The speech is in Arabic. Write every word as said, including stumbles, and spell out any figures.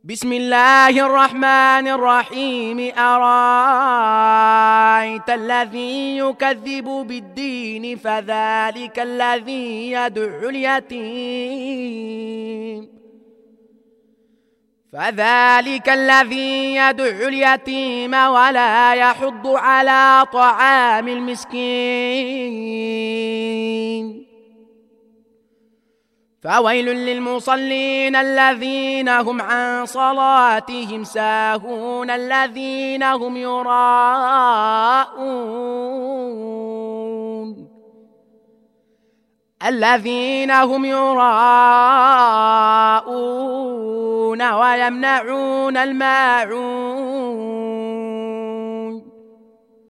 بسم الله الرحمن الرحيم. أرأيت الذي يكذب بالدين فذلك الذي يدعو اليتيم فذلك الذي يدعو اليتيم ولا يحض على طعام المسكين. فويل للمصلين الذين هم عن صلاتهم ساهون الذين هم يراءون الذين هم يراءون ويمنعون الماعون.